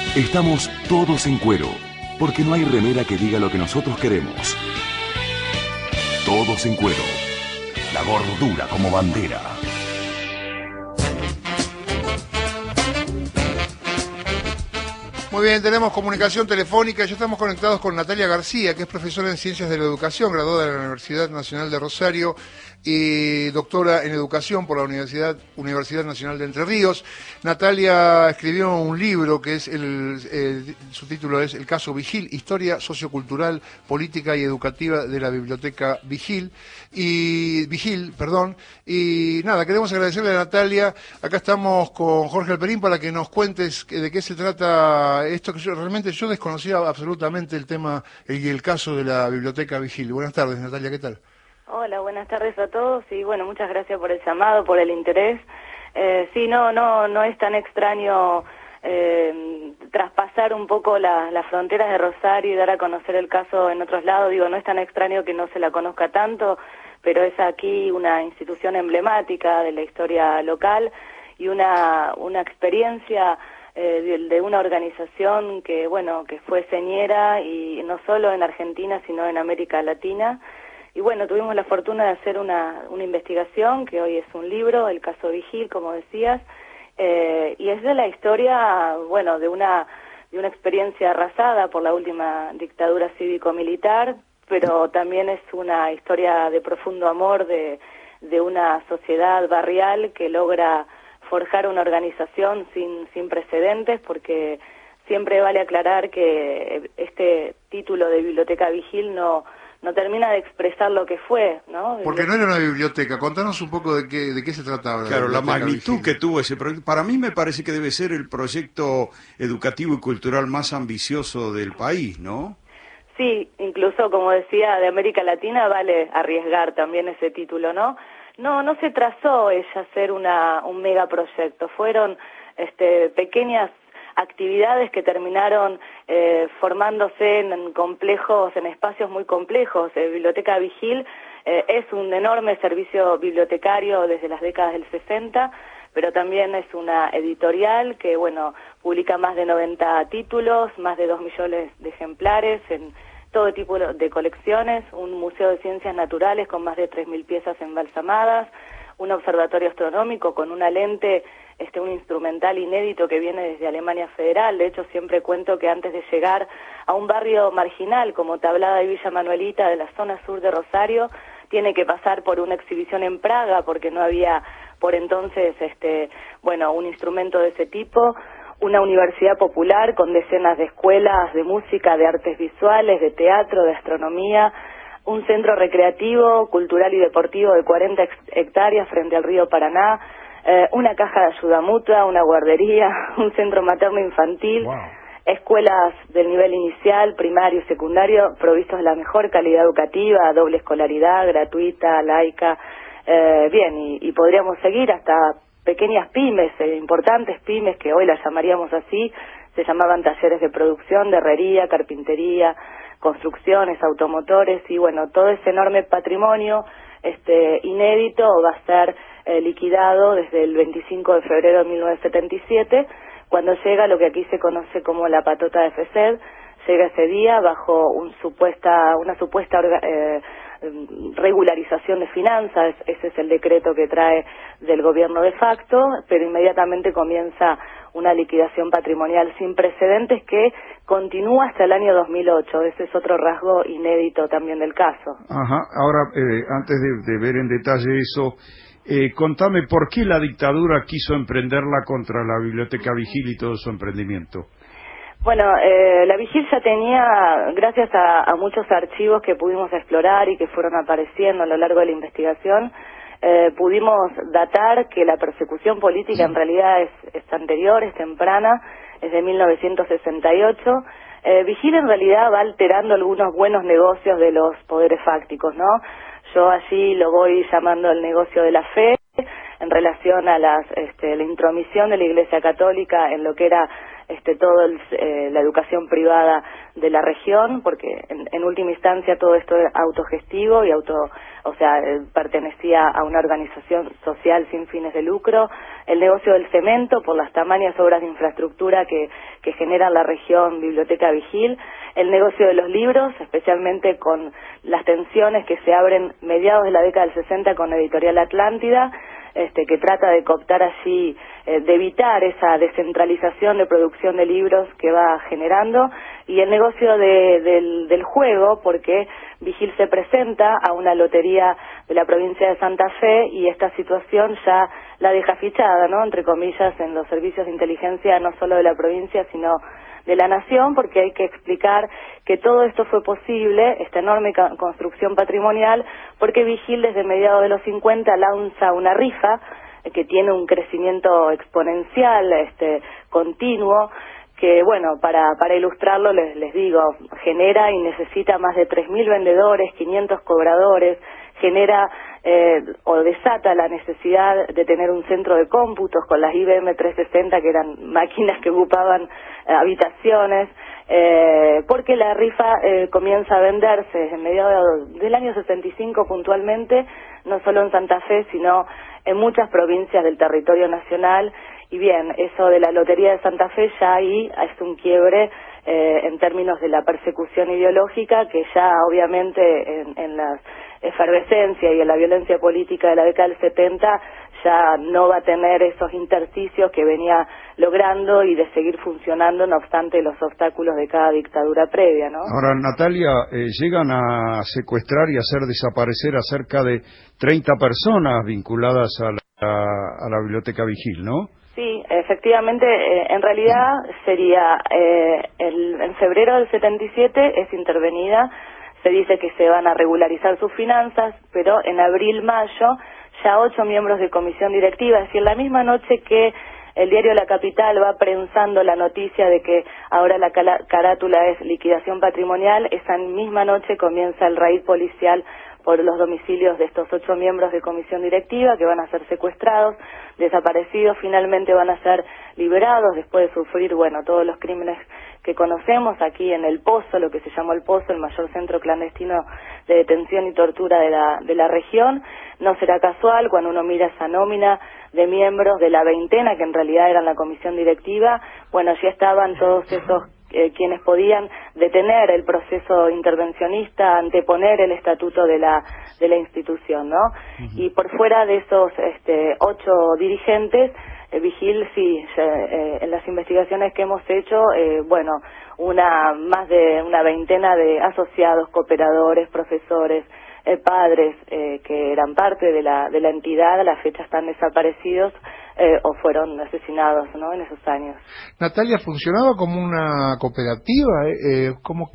Estamos todos en cuero, porque no hay remera que diga lo que nosotros queremos. Todos en cuero. La gordura como bandera. Muy bien, tenemos comunicación telefónica. Ya estamos conectados con Natalia García, que es profesora en Ciencias de la Educación, graduada de la Universidad Nacional de Rosario y doctora en Educación por la Universidad Nacional de Entre Ríos. Natalia escribió un libro que es su título es El caso Vigil, Historia Sociocultural, Política y Educativa de la Biblioteca Vigil. Y nada, queremos agradecerle a Natalia. Acá estamos con Jorge Alperín para que nos cuentes de qué se trata esto, que realmente yo desconocía absolutamente el tema y el caso de la Biblioteca Vigil. Buenas tardes, Natalia, ¿qué tal? Hola, buenas tardes a todos y bueno, muchas gracias por el llamado, por el interés. Sí, no es tan extraño traspasar un poco las fronteras de Rosario y dar a conocer el caso en otros lados. Digo, no es tan extraño que no se la conozca tanto, pero es aquí una institución emblemática de la historia local y una experiencia de una organización que fue señera y no solo en Argentina sino en América Latina. Y bueno, tuvimos la fortuna de hacer una investigación que hoy es un libro, el caso Vigil, como decías, y es de la historia, de una experiencia arrasada por la última dictadura cívico-militar, pero también es una historia de profundo amor de una sociedad barrial que logra forjar una organización sin precedentes, porque siempre vale aclarar que este título de Biblioteca Vigil no termina de expresar lo que fue, ¿no? Porque no era una biblioteca. Contanos un poco de qué se trataba. Claro, la magnitud que tuvo ese proyecto. Para mí me parece que debe ser el proyecto educativo y cultural más ambicioso del país, ¿no? Sí, incluso, como decía, de América Latina vale arriesgar también ese título, ¿no? No se trazó ella hacer un megaproyecto. Fueron pequeñas actividades que terminaron formándose en complejos, en espacios muy complejos. Biblioteca Vigil es un enorme servicio bibliotecario desde las décadas del 60, pero también es una editorial que, publica más de 90 títulos, más de 2 millones de ejemplares en todo tipo de colecciones, un museo de ciencias naturales con más de 3.000 piezas embalsamadas, un observatorio astronómico con una lente, un instrumental inédito que viene desde Alemania Federal. De hecho, siempre cuento que antes de llegar a un barrio marginal como Tablada y Villa Manuelita de la zona sur de Rosario, tiene que pasar por una exhibición en Praga porque no había por entonces un instrumento de ese tipo, una universidad popular con decenas de escuelas de música, de artes visuales, de teatro, de astronomía, un centro recreativo, cultural y deportivo de 40 hectáreas frente al río Paraná, una caja de ayuda mutua, una guardería, un centro materno-infantil, wow. Escuelas del nivel inicial, primario y secundario, provistos de la mejor calidad educativa, doble escolaridad, gratuita, laica, y podríamos seguir hasta pequeñas pymes, importantes pymes que hoy las llamaríamos así, se llamaban talleres de producción, de herrería, carpintería, construcciones, automotores y todo ese enorme patrimonio inédito va a ser liquidado desde el 25 de febrero de 1977, cuando llega lo que aquí se conoce como la patota de FESED. Llega ese día bajo una supuesta regularización de finanzas. Ese es el decreto que trae del gobierno de facto, pero inmediatamente comienza una liquidación patrimonial sin precedentes que continúa hasta el año 2008. Ese es otro rasgo inédito también del caso. Ajá. Ahora, antes de ver en detalle eso, contame por qué la dictadura quiso emprenderla contra la Biblioteca Vigil y todo su emprendimiento. Bueno, la Vigil ya tenía, gracias a muchos archivos que pudimos explorar y que fueron apareciendo a lo largo de la investigación, pudimos datar que la persecución política en realidad es anterior, es temprana, es de 1968. Vigil en realidad va alterando algunos buenos negocios de los poderes fácticos, ¿no? Yo allí lo voy llamando el negocio de la fe, en relación a la intromisión de la Iglesia Católica en lo que era toda la educación privada de la región, porque en última instancia todo esto era autogestivo y pertenecía a una organización social sin fines de lucro. El negocio del cemento por las tamañas obras de infraestructura que genera la región Biblioteca Vigil. El negocio de los libros, especialmente con las tensiones que se abren mediados de la década del 60 con Editorial Atlántida, que trata de cooptar allí, de evitar esa descentralización de producción de libros que va generando, y el negocio del juego, porque Vigil se presenta a una lotería de la provincia de Santa Fe y esta situación ya la deja fichada, ¿no?, entre comillas, en los servicios de inteligencia no solo de la provincia, sino de la nación, porque hay que explicar que todo esto fue posible, esta enorme construcción patrimonial, porque Vigil desde mediados de los 50 lanza una rifa que tiene un crecimiento exponencial, continuo, que bueno, para ilustrarlo les digo, genera y necesita más de 3.000 vendedores, 500 cobradores, genera o desata la necesidad de tener un centro de cómputos con las IBM 360, que eran máquinas que ocupaban habitaciones, porque la rifa comienza a venderse en mediados del año 65 puntualmente, no solo en Santa Fe, sino en muchas provincias del territorio nacional. Y bien, eso de la Lotería de Santa Fe ya ahí es un quiebre en términos de la persecución ideológica, que ya obviamente en la efervescencia y en la violencia política de la década del 70 ya no va a tener esos intersticios que venía logrando y de seguir funcionando, no obstante los obstáculos de cada dictadura previa, ¿no? Ahora, Natalia, llegan a secuestrar y hacer desaparecer a cerca de 30 personas vinculadas a la Biblioteca Vigil, ¿no? Sí, efectivamente, en realidad sería en febrero del 77 es intervenida, se dice que se van a regularizar sus finanzas, pero en abril-mayo ya 8 miembros de comisión directiva, es decir, la misma noche que el diario La Capital va prensando la noticia de que ahora la carátula es liquidación patrimonial, esa misma noche comienza el raid policial por los domicilios de estos 8 miembros de comisión directiva, que van a ser secuestrados, desaparecidos, finalmente van a ser liberados después de sufrir, todos los crímenes que conocemos aquí en El Pozo, lo que se llamó El Pozo, el mayor centro clandestino de detención y tortura de la región. No será casual cuando uno mira esa nómina de miembros de la veintena, que en realidad eran la comisión directiva, ya estaban todos esos quienes podían detener el proceso intervencionista, anteponer el estatuto de la institución, ¿no? Y por fuera de esos 8 dirigentes, Vigil, sí, en las investigaciones que hemos hecho, más de una veintena de asociados, cooperadores, profesores, padres que eran parte de la entidad, a la fecha están desaparecidos o fueron asesinados, ¿no?, en esos años. Natalia, ¿funcionaba como una cooperativa? ¿De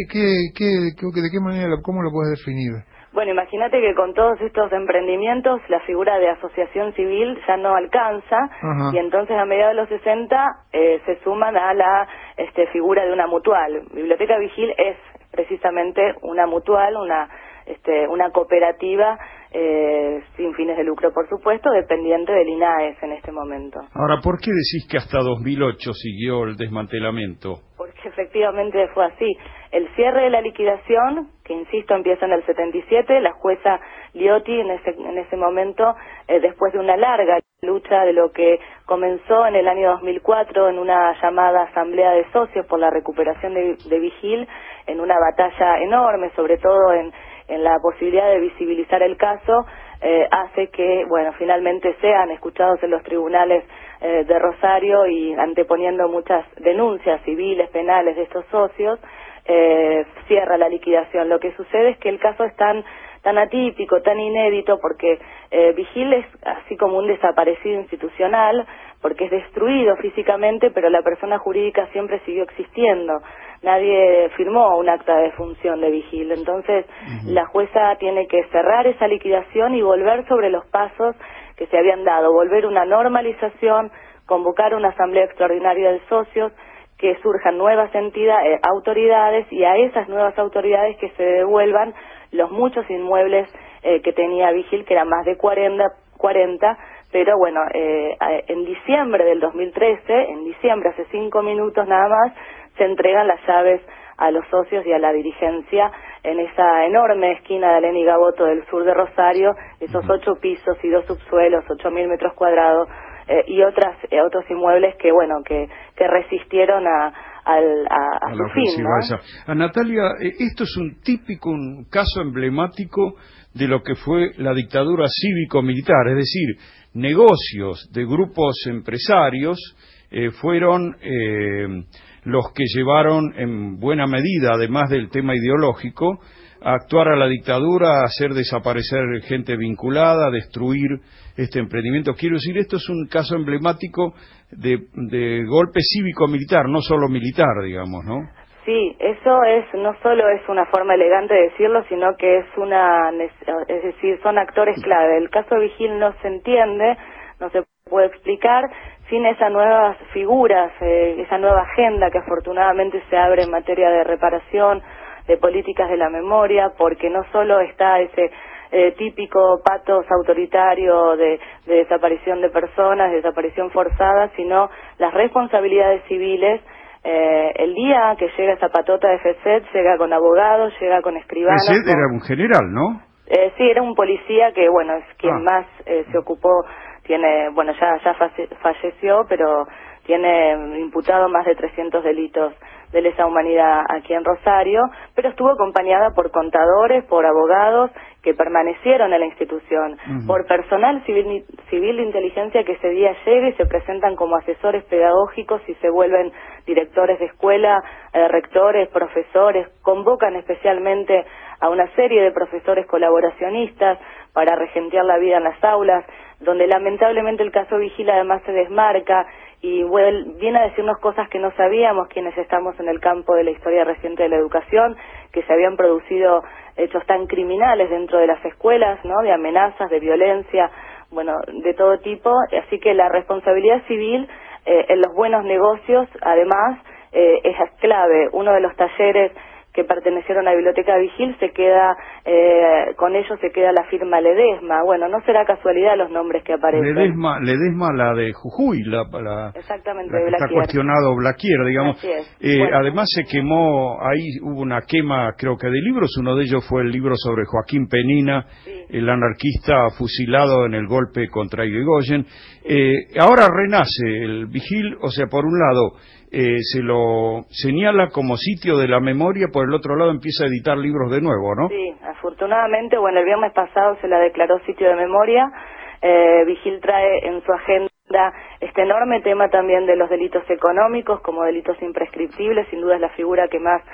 qué manera, cómo lo puedes definir? Bueno, imagínate que con todos estos emprendimientos la figura de asociación civil ya no alcanza. Ajá. Y entonces a mediados de los 60 se suman a la figura de una mutual. Biblioteca Vigil es precisamente una mutual, una cooperativa sin fines de lucro, por supuesto, dependiente del INAES en este momento. Ahora, ¿por qué decís que hasta 2008 siguió el desmantelamiento? Porque efectivamente fue así. El cierre de la liquidación, que insisto empieza en el 77, la jueza Liotti en ese momento, después de una larga lucha de lo que comenzó en el año 2004 en una llamada asamblea de socios por la recuperación de Vigil, en una batalla enorme, sobre todo en la posibilidad de visibilizar el caso, hace que, finalmente sean escuchados en los tribunales de Rosario y anteponiendo muchas denuncias civiles, penales de estos socios, cierra la liquidación. Lo que sucede es que el caso es tan atípico, tan inédito, porque Vigil es así como un desaparecido institucional, porque es destruido físicamente, pero la persona jurídica siempre siguió existiendo. Nadie firmó un acta de defunción de Vigil. Entonces, la jueza tiene que cerrar esa liquidación y volver sobre los pasos que se habían dado, volver una normalización, convocar una asamblea extraordinaria de socios, que surjan nuevas autoridades, y a esas nuevas autoridades que se devuelvan los muchos inmuebles que tenía Vigil, que eran más de 40, pero bueno, en diciembre del 2013, en diciembre, hace 5 minutos nada más, se entregan las llaves a los socios y a la dirigencia en esa enorme esquina de Alén y Gaboto del sur de Rosario, esos 8 pisos y 2 subsuelos, 8.000 metros cuadrados, y otros inmuebles que bueno que resistieron a su fin, ¿no? A Natalia, esto es un caso emblemático de lo que fue la dictadura cívico-militar, es decir, negocios de grupos empresarios fueron los que llevaron en buena medida, además del tema ideológico, a actuar a la dictadura, a hacer desaparecer gente vinculada, a destruir este emprendimiento. Quiero decir, esto es un caso emblemático de golpe cívico-militar, no solo militar, digamos, ¿no? Sí, eso no solo es una forma elegante de decirlo, sino que es decir, son actores clave. El caso Vigil no se entiende, no se puede explicar sin esas nuevas figuras, esa nueva agenda que afortunadamente se abre en materia de reparación, de políticas de la memoria, porque no solo está ese típico patos autoritario de desaparición de personas, de desaparición forzada, sino las responsabilidades civiles. El día que llega esa patota de FECET, llega con abogados, llega con escribanos. FECET era un general, ¿no? Sí, era un policía que, bueno, es quien más se ocupó, ya falleció, pero tiene imputado más de 300 delitos de lesa humanidad aquí en Rosario, pero estuvo acompañada por contadores, por abogados que permanecieron en la institución, por personal civil de inteligencia que ese día llega y se presentan como asesores pedagógicos y se vuelven directores de escuela, rectores, profesores, convocan especialmente a una serie de profesores colaboracionistas para regentear la vida en las aulas, donde lamentablemente el caso Vigil además se desmarca y viene a decirnos cosas que no sabíamos quienes estamos en el campo de la historia reciente de la educación, que se habían producido hechos tan criminales dentro de las escuelas, ¿no? De amenazas, de violencia, bueno, de todo tipo. Así que la responsabilidad civil en los buenos negocios, además, es clave. Uno de los talleres que pertenecieron a la Biblioteca Vigil con ellos se queda la firma Ledesma. Bueno, no será casualidad los nombres que aparecen. Ledesma, la de Jujuy, exactamente, la que está cuestionado Blaquier, digamos. Así es. Bueno. Además se quemó, ahí hubo una quema, creo que de libros, uno de ellos fue el libro sobre Joaquín Penina, sí, el anarquista fusilado en el golpe contra Irigoyen. Sí. Ahora renace el Vigil, o sea, por un lado se lo señala como sitio de la memoria, por el otro lado empieza a editar libros de nuevo, ¿no? Sí, afortunadamente, bueno, el viernes pasado se la declaró sitio de memoria. Vigil trae en su agenda este enorme tema también de los delitos económicos como delitos imprescriptibles. Sin duda es la figura que más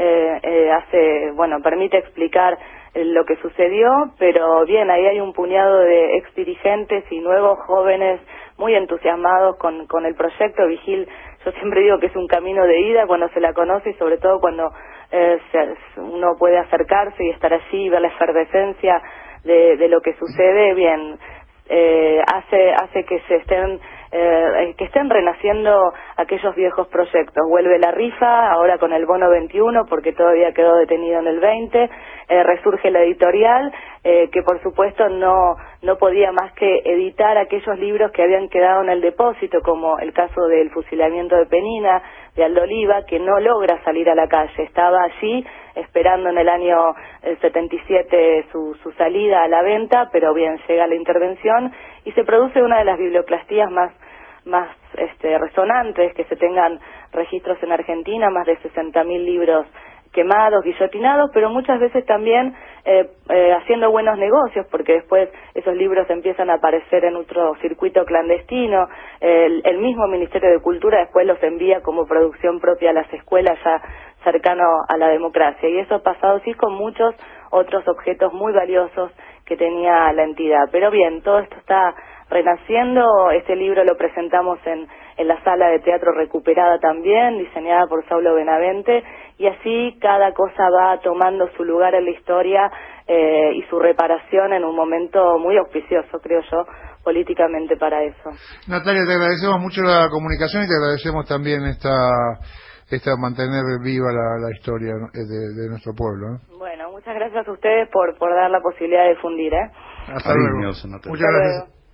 permite explicar lo que sucedió, pero bien, ahí hay un puñado de ex dirigentes y nuevos jóvenes muy entusiasmados con el proyecto Vigil. Yo siempre digo que es un camino de ida cuando se la conoce y sobre todo cuando uno puede acercarse y estar allí y ver la efervescencia de lo que sucede. Bien, hace que estén renaciendo aquellos viejos proyectos. Vuelve la rifa, ahora con el bono 21, porque todavía quedó detenido en el 20, resurge la editorial, que por supuesto no podía más que editar aquellos libros que habían quedado en el depósito, como el caso del fusilamiento de Penina, de Aldo Oliva, que no logra salir a la calle, estaba allí esperando en el año 77 su salida a la venta, pero bien, llega la intervención y se produce una de las biblioclastías más resonantes que se tengan registros en Argentina, más de 60.000 libros quemados, guillotinados, pero muchas veces también haciendo buenos negocios, porque después esos libros empiezan a aparecer en otro circuito clandestino. El mismo Ministerio de Cultura después los envía como producción propia a las escuelas ya cercano a la democracia, y eso ha pasado sí con muchos otros objetos muy valiosos que tenía la entidad. Pero bien, todo esto está renaciendo. Este libro lo presentamos en la sala de teatro recuperada también, diseñada por Saulo Benavente, y así cada cosa va tomando su lugar en la historia y su reparación en un momento muy auspicioso, creo yo, políticamente para eso. Natalia, te agradecemos mucho la comunicación y te agradecemos también mantener viva la historia de nuestro pueblo. Bueno, muchas gracias a ustedes por dar la posibilidad de difundir. Hasta luego. Muchas gracias.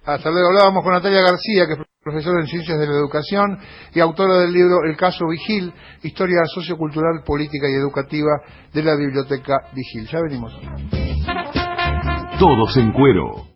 Hasta luego. Hablábamos con Natalia García, que es profesora en Ciencias de la Educación y autora del libro El caso Vigil, Historia Sociocultural, Política y Educativa de la Biblioteca Vigil. Ya venimos. Todos en Cuero.